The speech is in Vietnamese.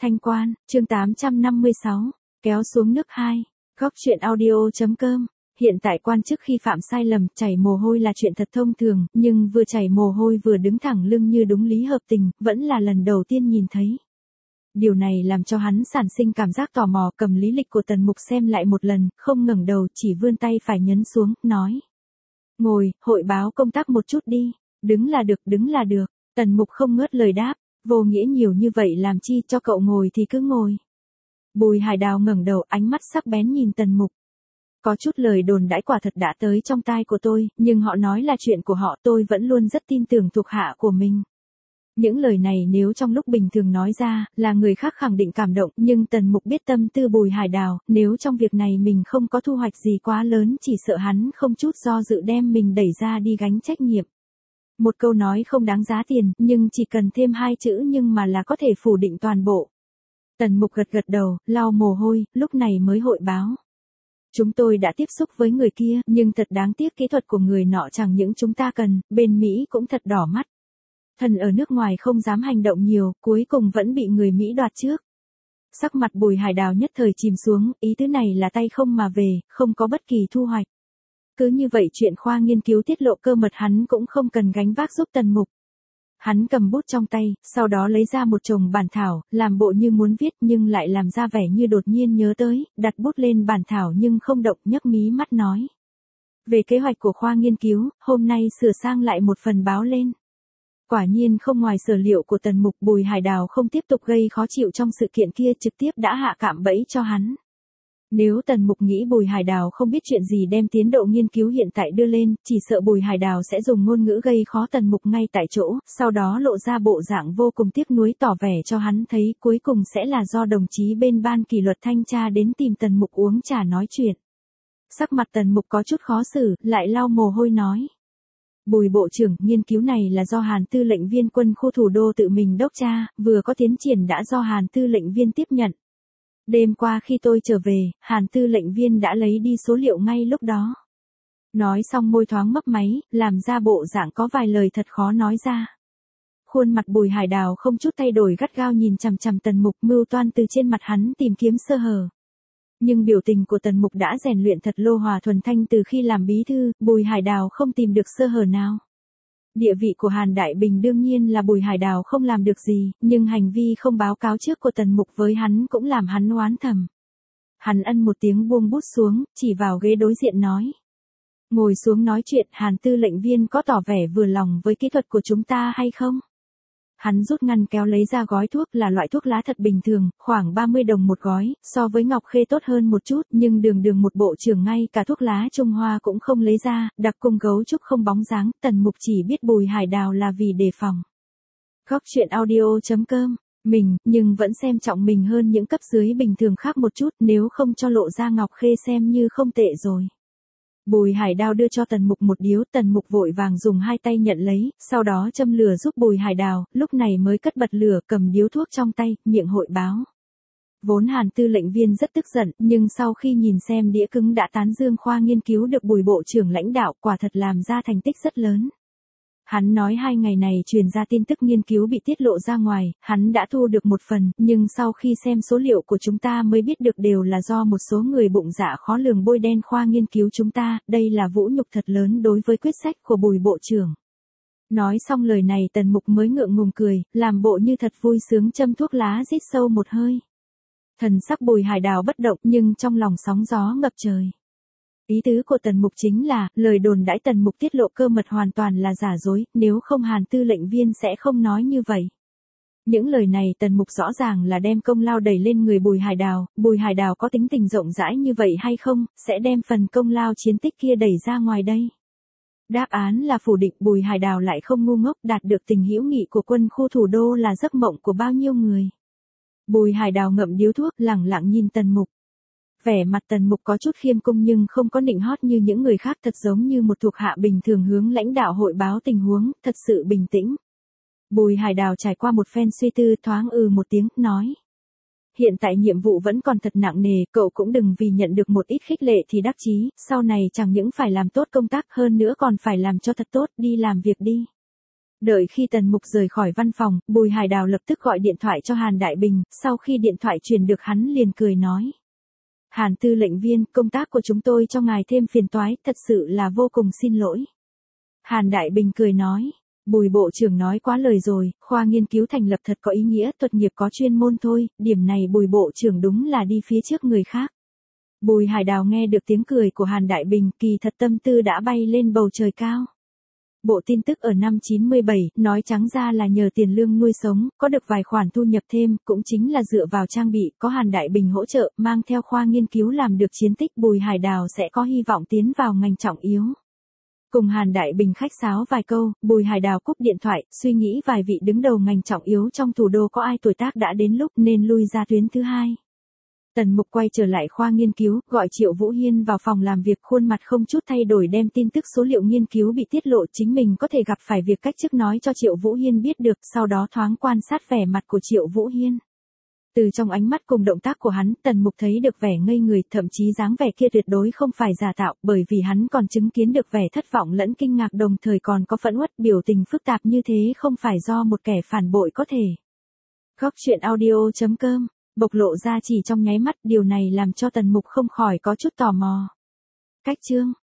Thanh Quan, chương 856, kéo xuống nước 2, góc chuyện audio.com. Hiện tại quan chức khi phạm sai lầm, chảy mồ hôi là chuyện thật thông thường, nhưng vừa chảy mồ hôi vừa đứng thẳng lưng như đúng lý hợp tình, vẫn là lần đầu tiên nhìn thấy. Điều này làm cho hắn sản sinh cảm giác tò mò, cầm lý lịch của Tần Mục xem lại một lần, không ngẩng đầu, chỉ vươn tay phải nhấn xuống, nói. Ngồi, hội báo công tác một chút đi. Đứng là được, đứng là được. Tần Mục không ngớt lời đáp, vô nghĩa nhiều như vậy làm chi, cho cậu ngồi thì cứ ngồi. Bùi Hải Đào ngẩng đầu, ánh mắt sắc bén nhìn Tần Mục. Có chút lời đồn đãi quả thật đã tới trong tai của tôi, nhưng họ nói là chuyện của họ, tôi vẫn luôn rất tin tưởng thuộc hạ của mình. Những lời này nếu trong lúc bình thường nói ra, là người khác khẳng định cảm động, nhưng Tần Mục biết tâm tư Bùi Hải Đào, nếu trong việc này mình không có thu hoạch gì quá lớn, chỉ sợ hắn không chút do dự đem mình đẩy ra đi gánh trách nhiệm. Một câu nói không đáng giá tiền, nhưng chỉ cần thêm 2 chữ nhưng mà là có thể phủ định toàn bộ. Tần Mục gật gật đầu, lau mồ hôi, lúc này mới hội báo. Chúng tôi đã tiếp xúc với người kia, nhưng thật đáng tiếc kỹ thuật của người nọ chẳng những chúng ta cần, bên Mỹ cũng thật đỏ mắt. Thần ở nước ngoài không dám hành động nhiều, cuối cùng vẫn bị người Mỹ đoạt trước. Sắc mặt Bùi Hải Đào nhất thời chìm xuống, ý tứ này là tay không mà về, không có bất kỳ thu hoạch. Cứ như vậy chuyện khoa nghiên cứu tiết lộ cơ mật hắn cũng không cần gánh vác giúp Tần Mục. Hắn cầm bút trong tay, sau đó lấy ra một chồng bản thảo, làm bộ như muốn viết nhưng lại làm ra vẻ như đột nhiên nhớ tới, đặt bút lên bản thảo nhưng không động, nhấc mí mắt nói. Về kế hoạch của khoa nghiên cứu, hôm nay sửa sang lại một phần báo lên. Quả nhiên không ngoài sở liệu của Tần Mục, Bùi Hải Đào không tiếp tục gây khó chịu trong sự kiện kia, trực tiếp đã hạ cạm bẫy cho hắn. Nếu Tần Mục nghĩ Bùi Hải Đào không biết chuyện gì đem tiến độ nghiên cứu hiện tại đưa lên, chỉ sợ Bùi Hải Đào sẽ dùng ngôn ngữ gây khó Tần Mục ngay tại chỗ, sau đó lộ ra bộ dạng vô cùng tiếc nuối tỏ vẻ cho hắn thấy cuối cùng sẽ là do đồng chí bên ban kỷ luật thanh tra đến tìm Tần Mục uống trà nói chuyện. Sắc mặt Tần Mục có chút khó xử, lại lau mồ hôi nói. Bùi Bộ trưởng, nghiên cứu này là do Hàn Tư lệnh viên quân khu thủ đô tự mình đốc tra, vừa có tiến triển đã do Hàn Tư lệnh viên tiếp nhận. Đêm qua khi tôi trở về, Hàn Tư lệnh viên đã lấy đi số liệu ngay lúc đó. Nói xong môi thoáng mấp máy, làm ra bộ dạng có vài lời thật khó nói ra. Khuôn mặt Bùi Hải Đào không chút thay đổi, gắt gao nhìn chằm chằm Tần Mục, mưu toan từ trên mặt hắn tìm kiếm sơ hở. Nhưng biểu tình của Tần Mục đã rèn luyện thật lô hòa thuần thanh từ khi làm bí thư, Bùi Hải Đào không tìm được sơ hở nào. Địa vị của Hàn Đại Bình đương nhiên là Bùi Hải Đào không làm được gì, nhưng hành vi không báo cáo trước của Tần Mục với hắn cũng làm hắn oán thầm. Hắn ân một tiếng buông bút xuống, chỉ vào ghế đối diện nói. Ngồi xuống nói chuyện, Hàn Tư lệnh viên có tỏ vẻ vừa lòng với kỹ thuật của chúng ta hay không? Hắn rút ngăn kéo lấy ra gói thuốc, là loại thuốc lá thật bình thường, khoảng 30 đồng một gói, so với Ngọc Khê tốt hơn một chút, nhưng đường một bộ trưởng ngay cả thuốc lá Trung Hoa cũng không lấy ra, đặc cung gấu trúc không bóng dáng, Tần Mục chỉ biết Bùi Hải Đào là vì đề phòng. Góc chuyện audio.com, mình, nhưng vẫn xem trọng mình hơn những cấp dưới bình thường khác một chút, nếu không cho lộ ra Ngọc Khê xem như không tệ rồi. Bùi Hải Đào đưa cho Tần Mục một điếu, Tần Mục vội vàng dùng 2 tay nhận lấy, sau đó châm lửa giúp Bùi Hải Đào, lúc này mới cất bật lửa, cầm điếu thuốc trong tay, miệng hội báo. Vốn Hàn Tư lệnh viên rất tức giận, nhưng sau khi nhìn xem đĩa cứng đã tán dương khoa nghiên cứu được Bùi Bộ trưởng lãnh đạo, quả thật làm ra thành tích rất lớn. Hắn nói 2 ngày này truyền ra tin tức nghiên cứu bị tiết lộ ra ngoài, hắn đã thu được một phần, nhưng sau khi xem số liệu của chúng ta mới biết được đều là do một số người bụng dạ khó lường bôi đen khoa nghiên cứu chúng ta, đây là vũ nhục thật lớn đối với quyết sách của Bùi Bộ trưởng. Nói xong lời này Tần Mục mới ngượng ngùng cười, làm bộ như thật vui sướng châm thuốc lá rít sâu một hơi. Thần sắc Bùi Hải Đào bất động nhưng trong lòng sóng gió ngập trời. Ý tứ của Tần Mục chính là, lời đồn đãi Tần Mục tiết lộ cơ mật hoàn toàn là giả dối, nếu không Hàn Tư lệnh viên sẽ không nói như vậy. Những lời này Tần Mục rõ ràng là đem công lao đẩy lên người Bùi Hải Đào có tính tình rộng rãi như vậy hay không, sẽ đem phần công lao chiến tích kia đẩy ra ngoài đây. Đáp án là phủ định, Bùi Hải Đào lại không ngu ngốc, đạt được tình hữu nghị của quân khu thủ đô là giấc mộng của bao nhiêu người. Bùi Hải Đào ngậm điếu thuốc, lẳng lặng nhìn Tần Mục. Vẻ mặt Tần Mục có chút khiêm cung nhưng không có nịnh hót như những người khác, thật giống như một thuộc hạ bình thường hướng lãnh đạo hội báo tình huống, thật sự bình tĩnh. Bùi Hải Đào trải qua một phen suy tư, thoáng một tiếng, nói. Hiện tại nhiệm vụ vẫn còn thật nặng nề, cậu cũng đừng vì nhận được một ít khích lệ thì đắc chí, sau này chẳng những phải làm tốt công tác hơn nữa còn phải làm cho thật tốt, đi làm việc đi. Đợi khi Tần Mục rời khỏi văn phòng, Bùi Hải Đào lập tức gọi điện thoại cho Hàn Đại Bình, sau khi điện thoại truyền được hắn liền cười nói. Hàn tư lệnh viên, công tác của chúng tôi cho ngài thêm phiền toái, thật sự là vô cùng xin lỗi. Hàn Đại Bình cười nói. Bùi bộ trưởng nói quá lời rồi, khoa nghiên cứu thành lập thật có ý nghĩa, thuật nghiệp có chuyên môn thôi, điểm này Bùi bộ trưởng đúng là đi phía trước người khác. Bùi Hải Đào nghe được tiếng cười của Hàn Đại Bình, kỳ thật tâm tư đã bay lên bầu trời cao. Bộ tin tức ở năm 97, nói trắng ra là nhờ tiền lương nuôi sống, có được vài khoản thu nhập thêm, cũng chính là dựa vào trang bị, có Hàn Đại Bình hỗ trợ, mang theo khoa nghiên cứu làm được chiến tích, Bùi Hải Đào sẽ có hy vọng tiến vào ngành trọng yếu. Cùng Hàn Đại Bình khách sáo vài câu, Bùi Hải Đào cúp điện thoại, suy nghĩ vài vị đứng đầu ngành trọng yếu trong thủ đô có ai tuổi tác đã đến lúc nên lui ra tuyến thứ hai. Tần Mục quay trở lại khoa nghiên cứu, gọi Triệu Vũ Hiên vào phòng làm việc, khuôn mặt không chút thay đổi đem tin tức số liệu nghiên cứu bị tiết lộ chính mình có thể gặp phải việc cách chức nói cho Triệu Vũ Hiên biết được, sau đó thoáng quan sát vẻ mặt của Triệu Vũ Hiên. Từ trong ánh mắt cùng động tác của hắn, Tần Mục thấy được vẻ ngây người, thậm chí dáng vẻ kia tuyệt đối không phải giả tạo, bởi vì hắn còn chứng kiến được vẻ thất vọng lẫn kinh ngạc đồng thời còn có phẫn uất, biểu tình phức tạp như thế không phải do một kẻ phản bội có thể. Góc truyện audio.com bộc lộ ra chỉ trong nháy mắt, điều này làm cho Tần Mục không khỏi có chút tò mò. Cách chương